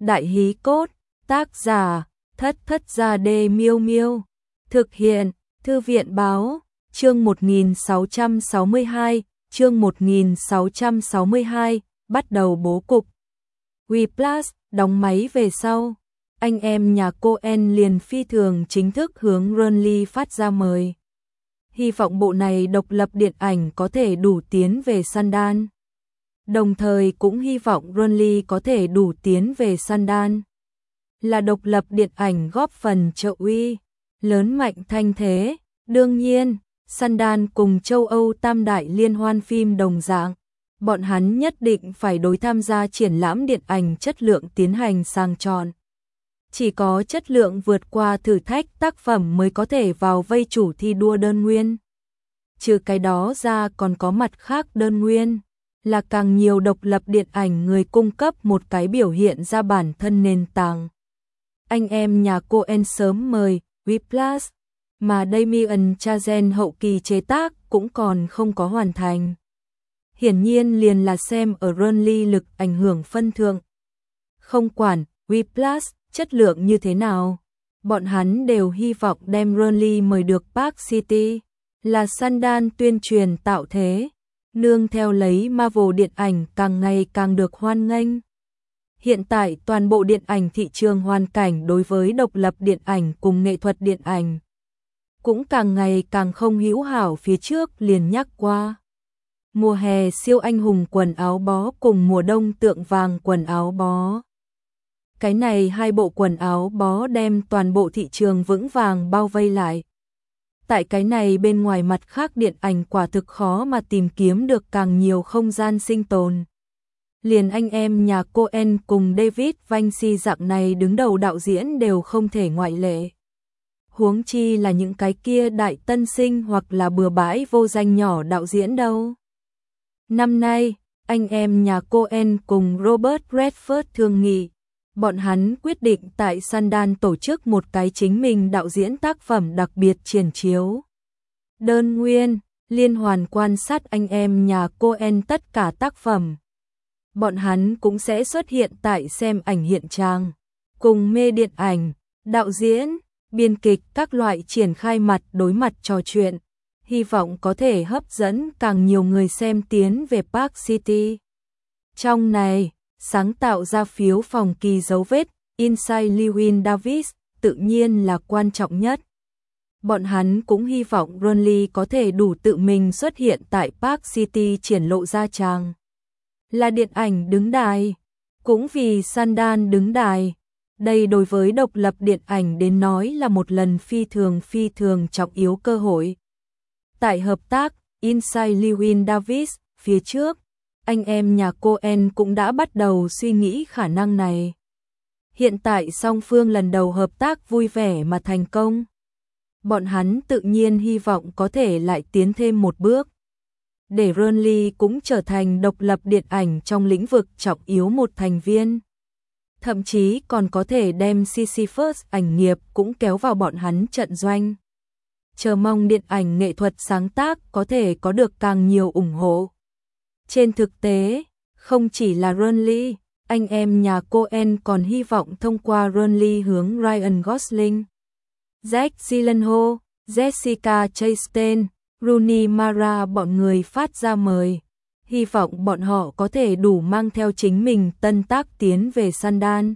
Đại hí cốt, tác giả, Thất Thất Gia Đê Miêu Miêu. Thực hiện, Thư viện báo, chương 1662, chương 1662, bắt đầu bố cục. Whiplash, đóng máy về sau, anh em nhà Coen liền phi thường chính thức hướng Burnley phát ra mời. Hy vọng bộ này độc lập điện ảnh có thể đủ tiến về Sundance. Đồng thời cũng hy vọng Burnley có thể đủ tiến về Sundance. Là độc lập điện ảnh góp phần trợ uy, lớn mạnh thanh thế. Đương nhiên, Sundance cùng châu Âu tam đại liên hoan phim đồng dạng, bọn hắn nhất định phải đối tham gia triển lãm điện ảnh chất lượng tiến hành sàng chọn. Chỉ có chất lượng vượt qua thử thách tác phẩm mới có thể vào vây chủ thi đua đơn nguyên. Trừ cái đó ra còn có mặt khác đơn nguyên, là càng nhiều độc lập điện ảnh người cung cấp một cái biểu hiện ra bản thân nền tảng. Anh em nhà Coen sớm mời Whiplash, mà Damien Chazelle hậu kỳ chế tác cũng còn không có hoàn thành. Hiển nhiên liền là xem ở Burnley lực ảnh hưởng phân thượng. Không quản Whiplash chất lượng như thế nào, bọn hắn đều hy vọng đem Burnley mời được Park City, là Sundance tuyên truyền tạo thế, nương theo lấy Marvel điện ảnh càng ngày càng được hoan nghênh. Hiện tại toàn bộ điện ảnh thị trường hoàn cảnh đối với độc lập điện ảnh cùng nghệ thuật điện ảnh cũng càng ngày càng không hữu hảo, phía trước liền nhắc qua. Mùa hè siêu anh hùng quần áo bó cùng mùa đông tượng vàng quần áo bó. Cái này hai bộ quần áo bó đem toàn bộ thị trường vững vàng bao vây lại. Tại cái này bên ngoài mặt khác điện ảnh quả thực khó mà tìm kiếm được càng nhiều không gian sinh tồn. Liền anh em nhà Coen cùng David Vinci dạng này đứng đầu đạo diễn đều không thể ngoại lệ. Huống chi là những cái kia đại tân sinh hoặc là bừa bãi vô danh nhỏ đạo diễn đâu. Năm nay, anh em nhà Coen cùng Robert Redford thương nghị. Bọn hắn quyết định tại Sundance tổ chức một cái chính mình đạo diễn tác phẩm đặc biệt triển chiếu. Đơn nguyên, liên hoàn quan sát anh em nhà Coen tất cả tác phẩm. Bọn hắn cũng sẽ xuất hiện tại xem ảnh hiện trang, cùng mê điện ảnh, đạo diễn, biên kịch các loại triển khai mặt đối mặt trò chuyện. Hy vọng có thể hấp dẫn càng nhiều người xem tiến về Park City. Trong này, sáng tạo ra phiếu phòng kỳ dấu vết, Inside Llewyn Davis, tự nhiên là quan trọng nhất. Bọn hắn cũng hy vọng Burnley có thể đủ tự mình xuất hiện tại Park City triển lộ ra tràng. Là điện ảnh đứng đài, cũng vì Sundance đứng đài. Đây đối với độc lập điện ảnh đến nói là một lần phi thường trọng yếu cơ hội. Tại hợp tác Inside Llewyn Davis phía trước, anh em nhà Coen cũng đã bắt đầu suy nghĩ khả năng này. Hiện tại song phương lần đầu hợp tác vui vẻ mà thành công. Bọn hắn tự nhiên hy vọng có thể lại tiến thêm một bước. Để Burnley cũng trở thành độc lập điện ảnh trong lĩnh vực trọng yếu một thành viên. Thậm chí còn có thể đem Sisyphus ảnh nghiệp cũng kéo vào bọn hắn trận doanh. Chờ mong điện ảnh nghệ thuật sáng tác có thể có được càng nhiều ủng hộ. Trên thực tế, không chỉ là Burnley, anh em nhà Coen còn hy vọng thông qua Burnley hướng Ryan Gosling, Jake Gyllenhaal, Jessica Chastain, Rooney Mara bọn người phát ra mời. Hy vọng bọn họ có thể đủ mang theo chính mình tân tác tiến về Sundance.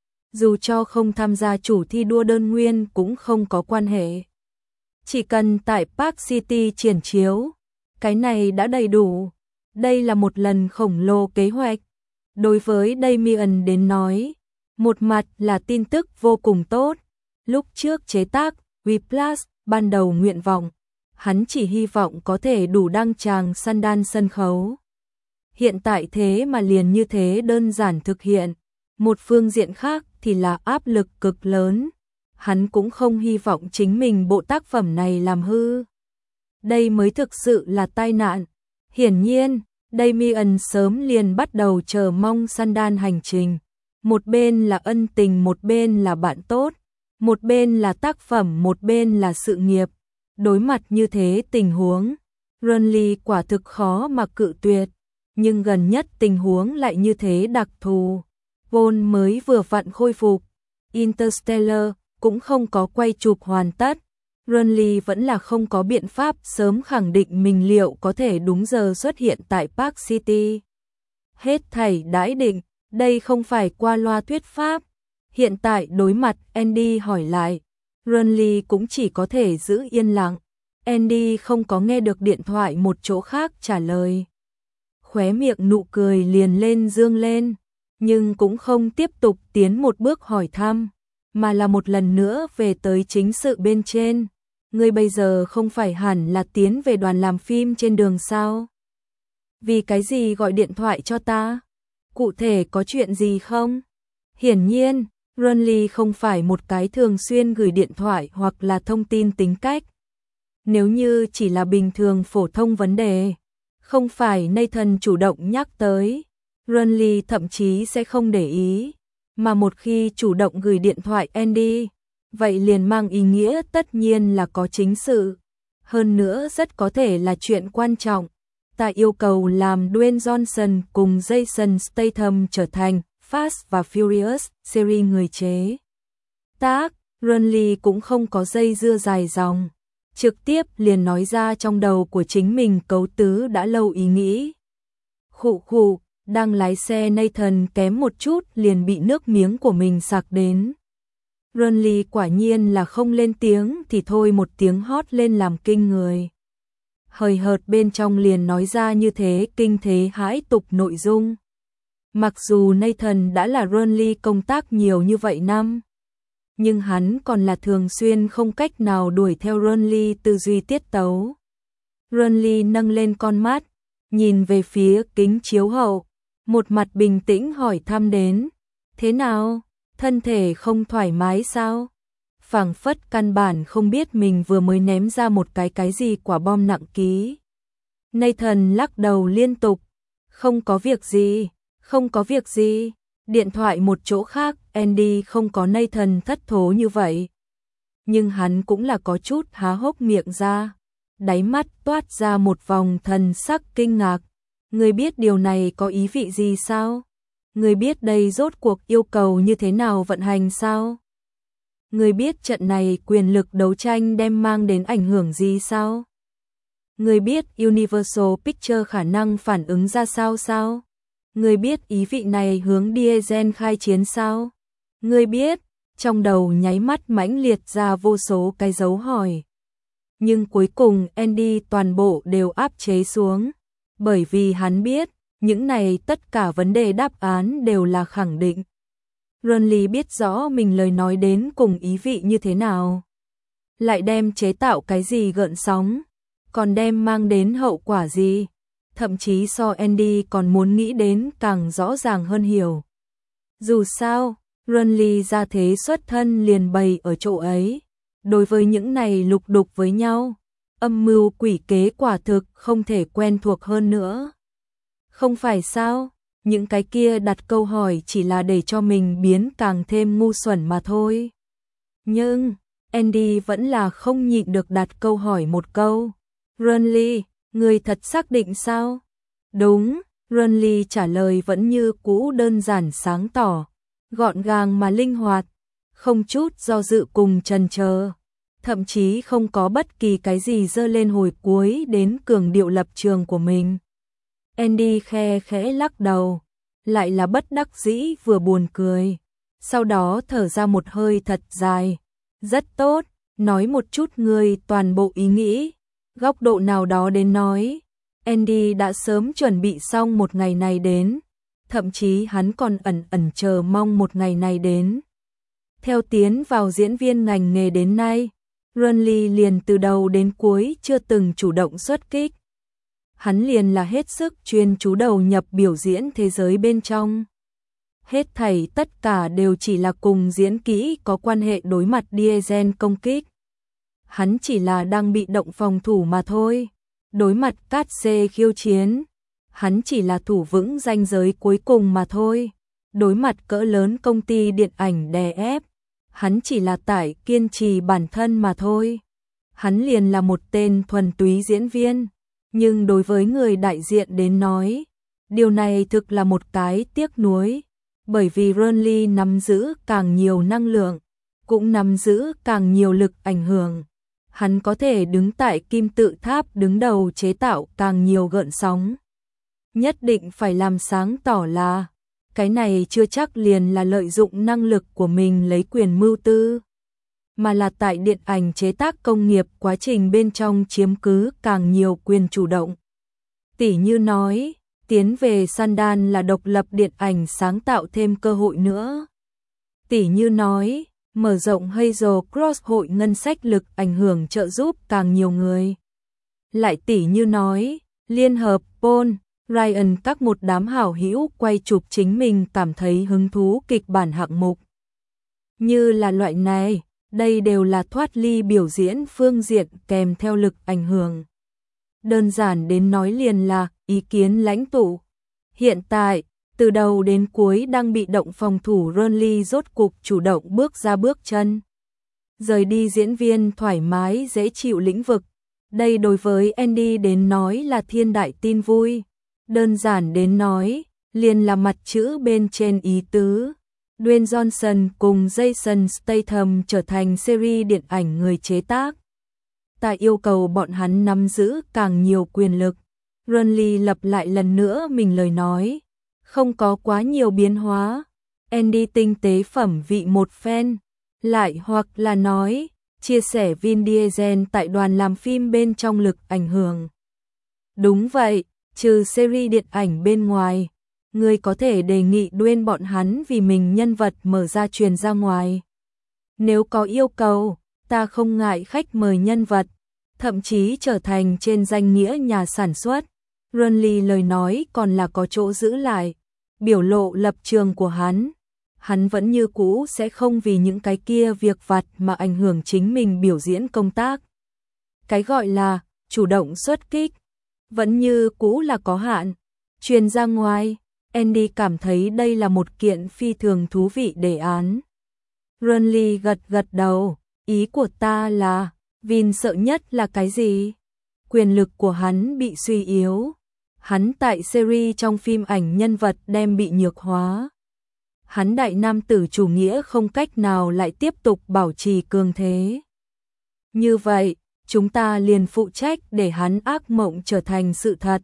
Dù cho không tham gia chủ thi đua đơn nguyên cũng không có quan hệ. Chỉ cần tại Park City triển chiếu, cái này đã đầy đủ. Đây là một lần khổng lồ kế hoạch. Đối với Damien đến nói, một mặt là tin tức vô cùng tốt. Lúc trước chế tác Whiplash, ban đầu nguyện vọng, hắn chỉ hy vọng có thể đủ đăng tràng Sundance sân khấu. Hiện tại thế mà liền như thế đơn giản thực hiện. Một phương diện khác thì là áp lực cực lớn. Hắn cũng không hy vọng chính mình bộ tác phẩm này làm hư. Đây mới thực sự là tai nạn. Hiển nhiên, Damien sớm liền bắt đầu chờ mong Sundance hành trình. Một bên là ân tình, một bên là bạn tốt. Một bên là tác phẩm, một bên là sự nghiệp. Đối mặt như thế tình huống, Burnley quả thực khó mà cự tuyệt. Nhưng gần nhất tình huống lại như thế đặc thù. Bond mới vừa vặn khôi phục. Interstellar cũng không có quay chụp hoàn tất. Renly vẫn là không có biện pháp sớm khẳng định mình liệu có thể đúng giờ xuất hiện tại Park City. Hết thảy đãi định, đây không phải qua loa thuyết pháp. Hiện tại đối mặt Andy hỏi lại, Renly cũng chỉ có thể giữ yên lặng. Andy không có nghe được điện thoại một chỗ khác trả lời. Khóe miệng nụ cười liền lên dương lên, nhưng cũng không tiếp tục tiến một bước hỏi thăm, mà là một lần nữa về tới chính sự bên trên. Ngươi bây giờ không phải hẳn là tiến về đoàn làm phim trên đường sao? Vì cái gì gọi điện thoại cho ta? Cụ thể có chuyện gì không? Hiển nhiên, Renly không phải một cái thường xuyên gửi điện thoại hoặc là thông tin tính cách. Nếu như chỉ là bình thường phổ thông vấn đề, không phải Nathan chủ động nhắc tới, Renly thậm chí sẽ không để ý, mà một khi chủ động gửi điện thoại Andy, vậy liền mang ý nghĩa tất nhiên là có chính sự. Hơn nữa rất có thể là chuyện quan trọng. Ta yêu cầu làm Dwayne Johnson cùng Jason Statham trở thành Fast và Furious series người chế tác. Renly cũng không có dây dưa dài dòng, trực tiếp liền nói ra trong đầu của chính mình cấu tứ đã lâu ý nghĩ. Khụ khụ, đang lái xe Nathan kém một chút liền bị nước miếng của mình sặc đến. Renly quả nhiên là không lên tiếng thì thôi một tiếng hót lên làm kinh người. Hời hợt bên trong liền nói ra như thế kinh thế hãi tục nội dung. Mặc dù Nathan đã là Renly công tác nhiều như vậy năm, nhưng hắn còn là thường xuyên không cách nào đuổi theo Renly tư duy tiết tấu. Renly nâng lên con mắt, nhìn về phía kính chiếu hậu, một mặt bình tĩnh hỏi thăm đến, thế nào, thân thể không thoải mái sao? Phảng phất căn bản không biết mình vừa mới ném ra một cái gì quả bom nặng ký. Nathan lắc đầu liên tục, không có việc gì, không có việc gì. Điện thoại một chỗ khác, Andy không có Nathan thất thố như vậy. Nhưng hắn cũng là có chút há hốc miệng ra, đáy mắt toát ra một vòng thần sắc kinh ngạc. Người biết điều này có ý vị gì sao? Người biết đây rốt cuộc yêu cầu như thế nào vận hành sao? Người biết trận này quyền lực đấu tranh đem mang đến ảnh hưởng gì sao? Người biết Universal Pictures khả năng phản ứng ra sao sao? Người biết ý vị này hướng Diesel khai chiến sao? Người biết, trong đầu nháy mắt mãnh liệt ra vô số cái dấu hỏi. Nhưng cuối cùng Andy toàn bộ đều áp chế xuống, bởi vì hắn biết, những này tất cả vấn đề đáp án đều là khẳng định. Renly biết rõ mình lời nói đến cùng ý vị như thế nào. Lại đem chế tạo cái gì gợn sóng, còn đem mang đến hậu quả gì. Thậm chí so Andy còn muốn nghĩ đến càng rõ ràng hơn hiểu. Dù sao, Renly ra thế xuất thân liền bày ở chỗ ấy. Đối với những này lục đục với nhau, âm mưu quỷ kế quả thực không thể quen thuộc hơn nữa. Không phải sao, những cái kia đặt câu hỏi chỉ là để cho mình biến càng thêm ngu xuẩn mà thôi. Nhưng, Andy vẫn là không nhịn được đặt câu hỏi một câu. Renly, người thật xác định sao? Đúng, Renly trả lời vẫn như cũ đơn giản sáng tỏ, gọn gàng mà linh hoạt, không chút do dự cùng chần chờ, thậm chí không có bất kỳ cái gì dơ lên hồi cuối đến cường điệu lập trường của mình. Andy khe khẽ lắc đầu, lại là bất đắc dĩ vừa buồn cười, sau đó thở ra một hơi thật dài. Rất tốt, nói một chút người toàn bộ ý nghĩ, góc độ nào đó đến nói. Andy đã sớm chuẩn bị xong một ngày này đến, thậm chí hắn còn ẩn chờ mong một ngày này đến. Theo tiến vào diễn viên ngành nghề đến nay, Renly liền từ đầu đến cuối chưa từng chủ động xuất kích. Hắn liền là hết sức chuyên chú đầu nhập biểu diễn thế giới bên trong. Hết thảy tất cả đều chỉ là cùng diễn kỹ có quan hệ đối mặt Diesel công kích. Hắn chỉ là đang bị động phòng thủ mà thôi. Đối mặt Cát Xê khiêu chiến, hắn chỉ là thủ vững ranh giới cuối cùng mà thôi. Đối mặt cỡ lớn công ty điện ảnh đè ép, hắn chỉ là tại kiên trì bản thân mà thôi. Hắn liền là một tên thuần túy diễn viên, nhưng đối với người đại diện đến nói, điều này thực là một cái tiếc nuối, bởi vì Renly nắm giữ càng nhiều năng lượng, cũng nắm giữ càng nhiều lực ảnh hưởng. Hắn có thể đứng tại kim tự tháp đứng đầu chế tạo càng nhiều gợn sóng. Nhất định phải làm sáng tỏ là, cái này chưa chắc liền là lợi dụng năng lực của mình lấy quyền mưu tư, mà là tại điện ảnh chế tác công nghiệp quá trình bên trong chiếm cứ càng nhiều quyền chủ động. Tỉ như nói, tiến về Sandan là độc lập điện ảnh sáng tạo thêm cơ hội nữa. Tỉ như nói, mở rộng Hazel Cross hội ngân sách lực ảnh hưởng trợ giúp càng nhiều người. Lại tỉ như nói, liên hợp Paul, Ryan các một đám hảo hữu quay chụp chính mình cảm thấy hứng thú kịch bản hạng mục. Như là loại này, đây đều là thoát ly biểu diễn phương diện kèm theo lực ảnh hưởng. Đơn giản đến nói liền là ý kiến lãnh tụ. Hiện tại, từ đầu đến cuối đang bị động phòng thủ Renly rốt cục chủ động bước ra bước chân. Rời đi diễn viên thoải mái dễ chịu lĩnh vực. Đây đối với Andy đến nói là thiên đại tin vui. Đơn giản đến nói, liền là mặt chữ bên trên ý tứ. Dwayne Johnson cùng Jason Statham trở thành series điện ảnh người chế tác. Ta yêu cầu bọn hắn nắm giữ càng nhiều quyền lực. Renly lặp lại lần nữa mình lời nói. Không có quá nhiều biến hóa. Andy tinh tế phẩm vị một fan. Lại hoặc là nói, chia sẻ Vin Diesel tại đoàn làm phim bên trong lực ảnh hưởng. Đúng vậy, trừ series điện ảnh bên ngoài, người có thể đề nghị Dwayne bọn hắn vì mình nhân vật mở ra truyền ra ngoài. Nếu có yêu cầu, ta không ngại khách mời nhân vật, thậm chí trở thành trên danh nghĩa nhà sản xuất. Renly lời nói còn là có chỗ giữ lại, biểu lộ lập trường của hắn. Hắn vẫn như cũ sẽ không vì những cái kia việc vặt mà ảnh hưởng chính mình biểu diễn công tác. Cái gọi là chủ động xuất kích, vẫn như cũ là có hạn. Truyền ra ngoài, Andy cảm thấy đây là một kiện phi thường thú vị đề án. Renly gật gật đầu, ý của ta là, Vin sợ nhất là cái gì? Quyền lực của hắn bị suy yếu. Hắn tại series trong phim ảnh nhân vật đem bị nhược hóa. Hắn đại nam tử chủ nghĩa không cách nào lại tiếp tục bảo trì cường thế. Như vậy, chúng ta liền phụ trách để hắn ác mộng trở thành sự thật.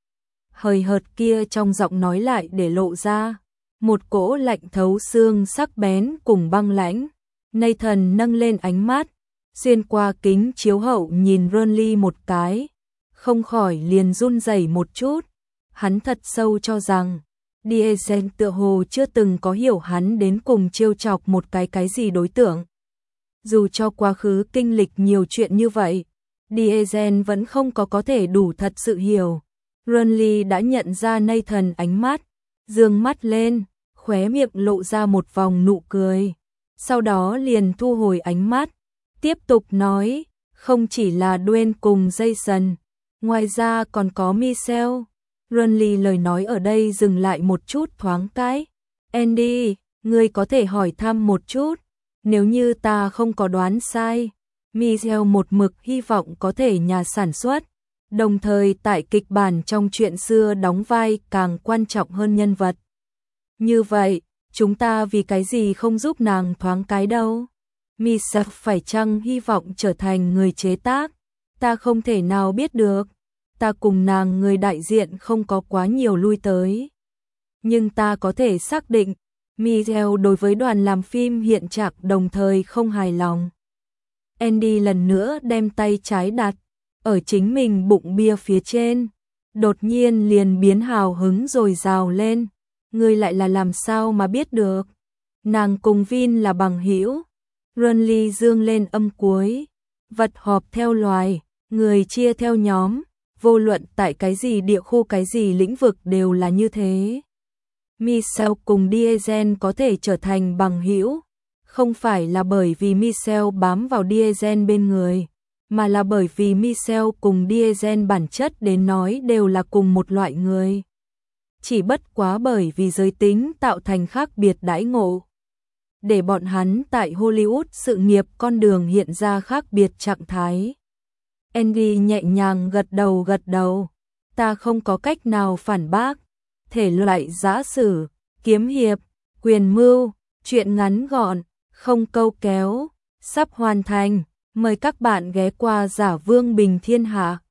Hời hợt kia trong giọng nói lại để lộ ra một cỗ lạnh thấu xương sắc bén cùng băng lãnh. Nathan nâng lên ánh mắt, xuyên qua kính chiếu hậu nhìn Renly một cái, không khỏi liền run rẩy một chút. Hắn thật sâu cho rằng Diesel tựa hồ chưa từng có hiểu hắn đến cùng trêu chọc một cái gì đối tượng. Dù cho quá khứ kinh lịch nhiều chuyện như vậy, Diesel vẫn không có thể đủ thật sự hiểu. Renly đã nhận ra Nathan ánh mắt, dương mắt lên, khóe miệng lộ ra một vòng nụ cười. Sau đó liền thu hồi ánh mắt, tiếp tục nói, không chỉ là Dwayne cùng Jason, ngoài ra còn có Michelle. Renly lời nói ở đây dừng lại một chút thoáng cái. Andy, ngươi có thể hỏi thăm một chút, nếu như ta không có đoán sai, Michelle một mực hy vọng có thể nhà sản xuất, đồng thời tại kịch bản trong chuyện xưa đóng vai càng quan trọng hơn nhân vật. Như vậy, chúng ta vì cái gì không giúp nàng thoáng cái đâu? Michelle phải chăng hy vọng trở thành người chế tác? Ta không thể nào biết được. Ta cùng nàng người đại diện không có quá nhiều lui tới. Nhưng ta có thể xác định, Michelle đối với đoàn làm phim hiện trạng đồng thời không hài lòng. Andy lần nữa đem tay trái đặt ở chính mình bụng bia phía trên, đột nhiên liền biến hào hứng rồi rào lên. Ngươi lại là làm sao mà biết được? Nàng cùng Vin là bằng hữu. Renly dương lên âm cuối. Vật họp theo loài, người chia theo nhóm, vô luận tại cái gì địa khu cái gì lĩnh vực đều là như thế. Michelle cùng Diesel có thể trở thành bằng hữu, không phải là bởi vì Michelle bám vào Diesel bên người, mà là bởi vì Michelle cùng Diesel bản chất đến nói đều là cùng một loại người. Chỉ bất quá bởi vì giới tính tạo thành khác biệt đãi ngộ, để bọn hắn tại Hollywood sự nghiệp con đường hiện ra khác biệt trạng thái. Andy nhẹ nhàng gật đầu, ta không có cách nào phản bác. Thể loại giã sử, kiếm hiệp, Quyền mưu, chuyện ngắn gọn, không câu kéo, sắp hoàn thành. Mời các bạn ghé qua Giả Vương Bình Thiên Hạ.